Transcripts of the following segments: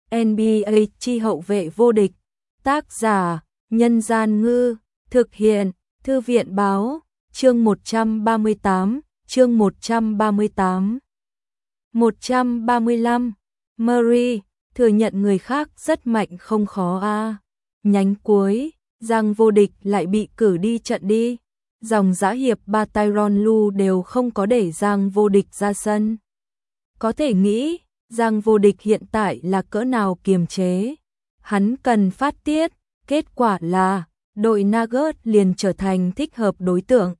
NBA chi hậu vệ vô địch. Tác giả: Nhân Gian Ngư. Thực hiện: Thư viện Báo. Chương 138. Chương 138. 135. Murray thừa nhận người khác rất mạnh không khó a. Nhánh cuối, Giang Vô Địch lại bị cử đi trận đi. Dòng dã hiệp 3 Tyronn Lue đều không có để Giang Vô Địch ra sân. Có thể nghĩ, Giang Vô Địch hiện tại là cỡ nào kiềm chế. Hắn cần phát tiết, kết quả là đội Nuggets liền trở thành thích hợp đối tượng.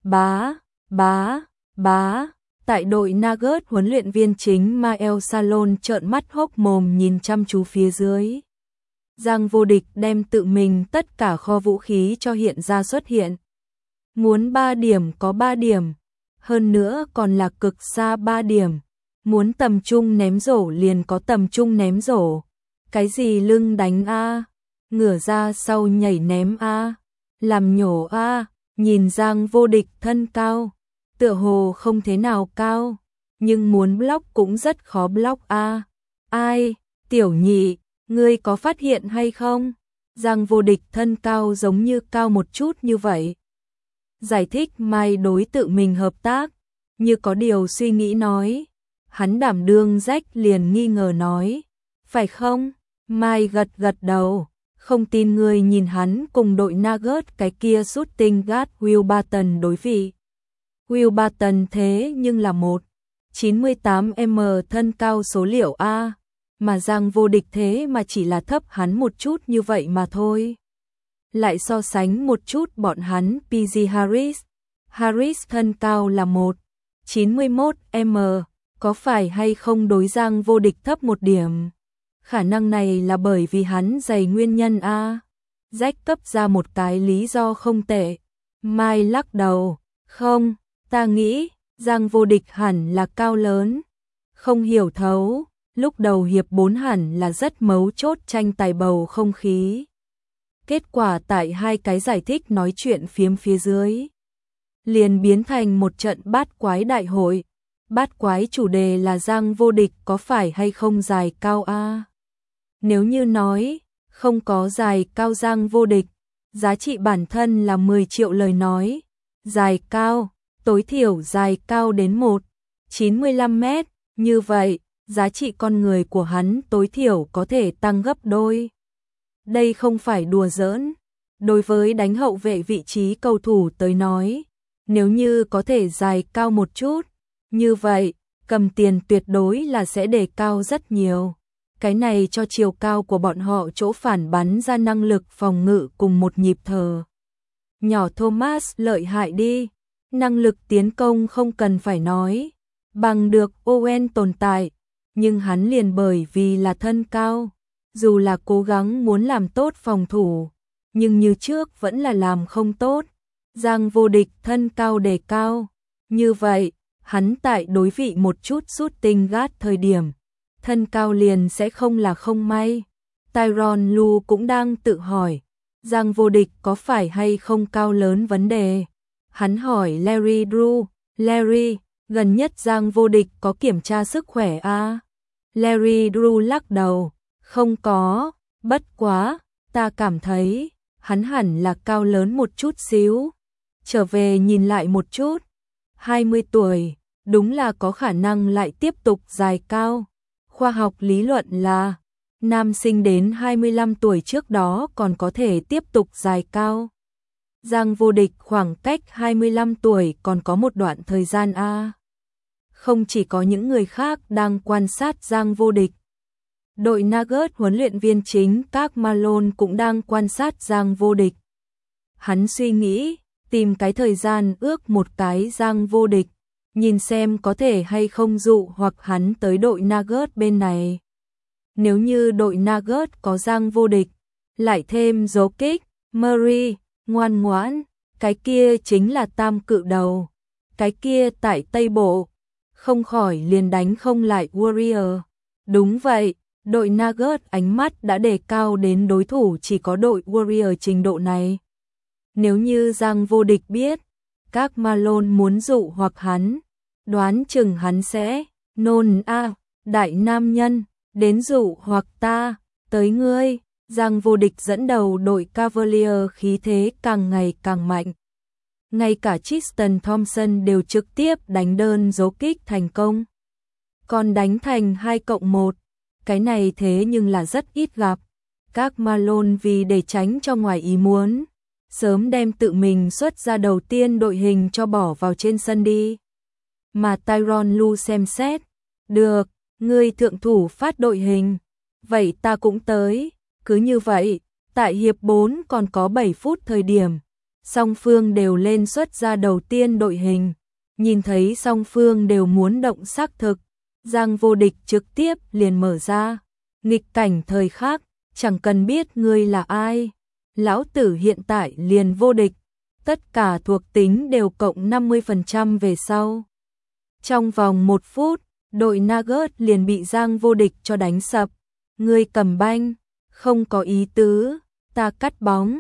Tại đội Nuggets, huấn luyện viên chính Michael Salon trợn mắt hốc mồm nhìn chăm chú phía dưới. Giang Vô Địch đem tự mình tất cả kho vũ khí cho hiện ra xuất hiện. Muốn 3 điểm có 3 điểm, hơn nữa còn là cực xa 3 điểm. Muốn tầm trung ném rổ liền có tầm trung ném rổ. Cái gì lưng đánh a, ngửa ra sau nhảy ném a, làm nhổ a, nhìn Giang Vô Địch thân cao, tựa hồ không thế nào cao, nhưng muốn block cũng rất khó block a. Ai, tiểu nhị, ngươi có phát hiện hay không? Giang Vô Địch thân cao giống như cao một chút như vậy. Giải thích Mai đối tự mình hợp tác, như có điều suy nghĩ nói. Hắn đảm đương rách liền nghi ngờ nói, phải không? Mai gật gật đầu, không tin ngươi nhìn hắn cùng đội Nuggets cái kia shooting guard Will Barton đối vị. Will Barton thế nhưng là 1,98m thân cao số liệu A, mà Giang Vô Địch thế mà chỉ là thấp hắn một chút như vậy mà thôi. Lại so sánh một chút bọn hắn PG Harris thân cao là 1,91m. Có phải hay không đối Giang Vô Địch thấp một điểm? Khả năng này là bởi vì hắn dày nguyên nhân a. Jack cấp ra một cái lý do không tệ. Mai lắc đầu, không, ta nghĩ Giang Vô Địch hẳn là cao lớn. Không hiểu thấu, lúc đầu hiệp 4 hẳn là rất mấu chốt tranh tài bầu không khí. Kết quả tại hai cái giải thích nói chuyện phiếm phía dưới, liền biến thành một trận bát quái đại hội. Bát quái chủ đề là Giang Vô Địch có phải hay không dài cao a? Nếu như nói không có dài cao Giang Vô Địch, giá trị bản thân là 10 triệu lời nói. Dài cao, tối thiểu dài cao đến 1,95m, như vậy, giá trị con người của hắn tối thiểu có thể tăng gấp đôi. Đây không phải đùa giỡn. Đối với đánh hậu vệ vị trí cầu thủ tới nói, nếu như có thể dài cao một chút, như vậy, cầm tiền tuyệt đối là sẽ đề cao rất nhiều. Cái này cho chiều cao của bọn họ chỗ phản bắn ra năng lực phòng ngự cùng một nhịp thở. Nhỏ Thomas lợi hại đi, năng lực tiến công không cần phải nói, bằng được Owen tồn tại, nhưng hắn liền bởi vì là thân cao, dù là cố gắng muốn làm tốt phòng thủ, nhưng như trước vẫn là làm không tốt. Giang Vô Địch thân cao đề cao, như vậy, hắn tại đối vị một chút shooting guard thời điểm, thân cao liền sẽ không là không may. Tyronn Lue cũng đang tự hỏi, Giang Vô Địch có phải hay không cao lớn vấn đề. Hắn hỏi Larry Drew, Larry, gần nhất Giang Vô Địch có kiểm tra sức khỏe a? Larry Drew lắc đầu, không có, bất quá, ta cảm thấy, hắn hẳn là cao lớn một chút xíu. Trở về nhìn lại một chút, 20 tuổi, đúng là có khả năng lại tiếp tục dài cao. Khoa học lý luận là, nam sinh đến 25 tuổi trước đó còn có thể tiếp tục dài cao. Giang Vô Địch khoảng cách 25 tuổi còn có một đoạn thời gian a. Không chỉ có những người khác đang quan sát Giang Vô Địch. Đội Nuggets huấn luyện viên chính Karl Malone cũng đang quan sát Giang Vô Địch. Hắn suy nghĩ, tìm cái thời gian ước một cái Giang Vô Địch, nhìn xem có thể hay không dụ hoặc hắn tới đội Nuggets bên này. Nếu như đội Nuggets có Giang Vô Địch, lại thêm Jokic, Murray, ngoan ngoãn, cái kia chính là tam cự đầu. Cái kia tại Tây Bộ, không khỏi liền đánh không lại Warrior. Đúng vậy, đội Nuggets ánh mắt đã đề cao đến đối thủ chỉ có đội Warrior trình độ này. Nếu như Giang Vô Địch biết, các Malone muốn dụ hoặc hắn, đoán chừng hắn sẽ nôn a, đại nam nhân, đến dụ hoặc ta, tới ngươi. Giang Vô Địch dẫn đầu đội Cavalier khí thế càng ngày càng mạnh. Ngay cả Tristan Thompson đều trực tiếp đánh đơn dấu kích thành công. Còn đánh thành 2+1, cái này thế nhưng là rất ít gặp. Các Malone vì để tránh cho ngoài ý muốn, sớm đem tự mình xuất ra đầu tiên đội hình cho bỏ vào trên sân đi. Mà Tyronn Lue xem xét, được, ngươi thượng thủ phát đội hình, vậy ta cũng tới. Cứ như vậy, tại hiệp 4 còn có 7 phút thời điểm, song phương đều lên xuất ra đầu tiên đội hình. Nhìn thấy song phương đều muốn động xác thực, Giang Vô Địch trực tiếp liền mở ra. Nghịch cảnh thời khắc, chẳng cần biết ngươi là ai. Lão tử hiện tại liền vô địch, tất cả thuộc tính đều cộng 50% về sau. Trong vòng 1 phút, đội Nuggets liền bị Giang Vô Địch cho đánh sập. Ngươi cầm banh, không có ý tứ, ta cắt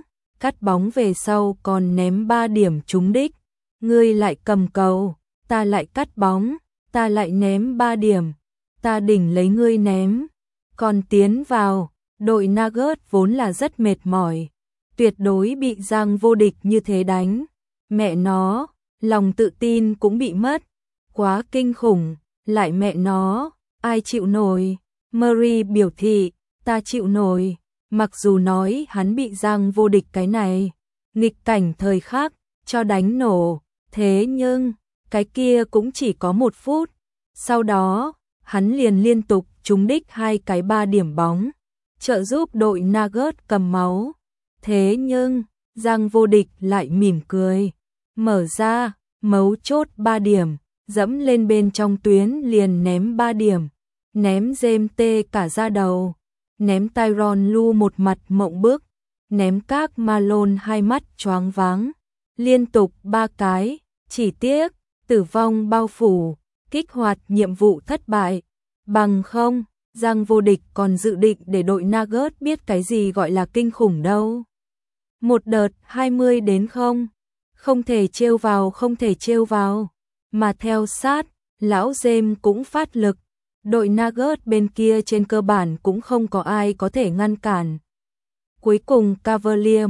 bóng về sau còn ném 3 điểm trúng đích. Ngươi lại cầm cầu, ta lại cắt bóng, ta lại ném 3 điểm, ta đỉnh lấy ngươi ném. Còn tiến vào, đội Nuggets vốn là rất mệt mỏi, tuyệt đối bị Giang Vô Địch như thế đánh. Mẹ nó, lòng tự tin cũng bị mất, quá kinh khủng, lại mẹ nó, ai chịu nổi. Murray biểu thị, ta chịu nổi, mặc dù nói hắn bị Giang Vô Địch cái này, nghịch cảnh thời khắc, cho đánh nổ, thế nhưng, cái kia cũng chỉ có 1 phút. Sau đó, hắn liền liên tục trúng đích 2 cái 3 điểm bóng, trợ giúp đội Nuggets cầm máu. Thế nhưng, Giang Vô Địch lại mỉm cười, mở ra, mấu chốt 3 điểm, dẫm lên bên trong tuyến liền ném 3 điểm, ném James tê cả da đầu, ném Tyronn Lue một mặt mộng bức, ném các Malone hai mắt choáng váng, liên tục 3 cái, chỉ tiếc, tử vong bao phủ, kích hoạt nhiệm vụ thất bại. Bằng không, Giang Vô Địch còn dự định để đội Nuggets biết cái gì gọi là kinh khủng đâu. Một đợt 20 đến 0, không thể trêu vào, không thể trêu vào. Mà theo sát, lão James cũng phát lực, đội Nuggets bên kia trên cơ bản cũng không có ai có thể ngăn cản. Cuối cùng Cavalier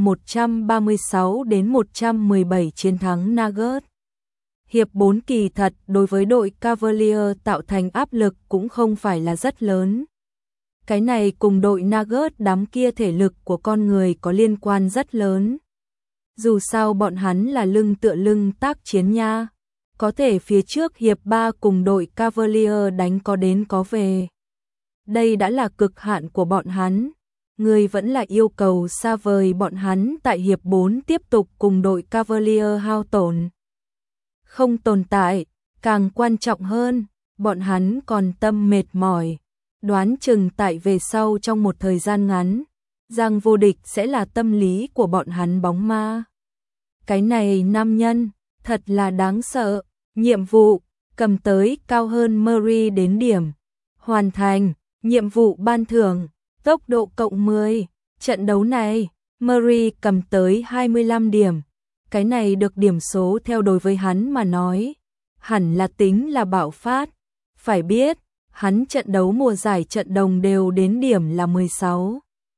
136 đến 117 chiến thắng Nuggets. Hiệp 4 kỳ thật đối với đội Cavalier tạo thành áp lực cũng không phải là rất lớn. Cái này cùng đội Nuggets đám kia thể lực của con người có liên quan rất lớn. Dù sao bọn hắn là lưng tựa lưng tác chiến nha. Có thể phía trước hiệp 3 cùng đội Cavalier đánh có đến có về. Đây đã là cực hạn của bọn hắn. Người vẫn là yêu cầu xa vời bọn hắn tại hiệp 4 tiếp tục cùng đội Cavalier hao tổn. Không tồn tại, càng quan trọng hơn, bọn hắn còn tâm mệt mỏi. Đoán chừng tại về sau trong một thời gian ngắn, Giang Vô Địch sẽ là tâm lý của bọn hắn bóng ma. Cái này nam nhân, thật là đáng sợ. Nhiệm vụ, cầm tới cao hơn Murray đến điểm. Hoàn thành, nhiệm vụ ban thưởng, tốc độ cộng 10. Trận đấu này, Murray cầm tới 25 điểm. Cái này được điểm số theo đối với hắn mà nói, hẳn là tính là bạo phát. Phải biết, hắn trận đấu mùa giải trận đồng đều đến điểm là 16.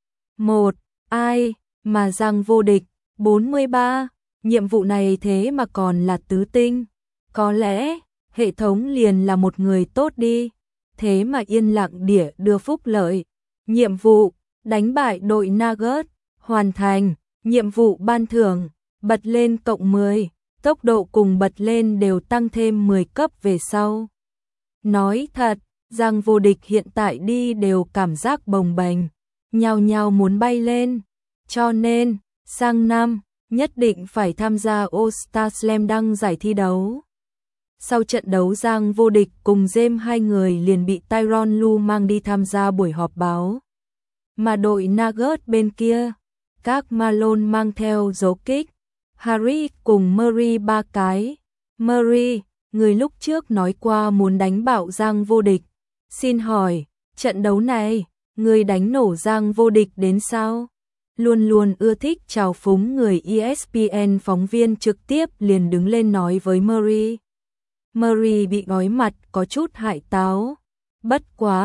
Ai mà Giang Vô Địch, 43, nhiệm vụ này thế mà còn là tứ tinh. Có lẽ, hệ thống liền là một người tốt đi, thế mà yên lặng đĩa đưa phúc lợi. Nhiệm vụ, đánh bại đội Nuggets, hoàn thành, nhiệm vụ ban thưởng, bật lên cộng 10, tốc độ cùng bật lên đều tăng thêm 10 cấp về sau. Nói thật, Giang Vô Địch hiện tại đi đều cảm giác bồng bềnh, nhao nhao muốn bay lên. Cho nên, sang năm, nhất định phải tham gia All-Star Slam Dunk giải thi đấu. Sau trận đấu Giang Vô Địch cùng James hai người liền bị Tyronn Lue mang đi tham gia buổi họp báo. Mà đội Nuggets bên kia, các Malone mang theo dấu kích, Harry cùng Murray 3 cái. Murray, người lúc trước nói qua muốn đánh bạo Giang Vô Địch. Xin hỏi, trận đấu này, người đánh nổ Giang Vô Địch đến sao? Luôn luôn ưa thích trào phúng người ESPN phóng viên trực tiếp liền đứng lên nói với Murray. Murray bị gói mặt có chút hại táo. Bất quá,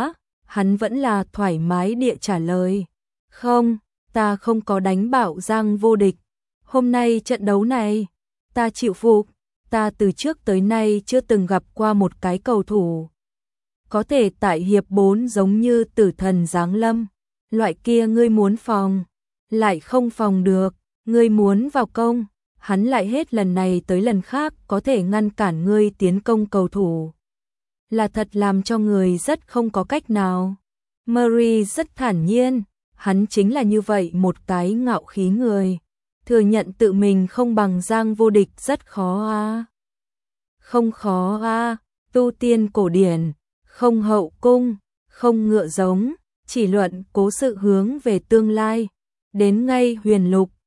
hắn vẫn là thoải mái địa trả lời. Không, ta không có đánh bại Giang Vô Địch. Hôm nay trận đấu này, ta chịu phục. Ta từ trước tới nay chưa từng gặp qua một cái cầu thủ có thể tại hiệp 4 giống như tử thần giáng lâm. Loại kia ngươi muốn phòng, lại không phòng được, ngươi muốn vào công, hắn lại hết lần này tới lần khác có thể ngăn cản ngươi tiến công cầu thủ. Là thật làm cho người rất không có cách nào. Murray rất thản nhiên, hắn chính là như vậy một cái ngạo khí người. Thừa nhận tự mình không bằng Giang Vô Địch rất khó a. Không khó a, tu tiên cổ điển, không hậu cung, không ngựa giống, chỉ luận cố sự hướng về tương lai. Đến ngay huyền lục,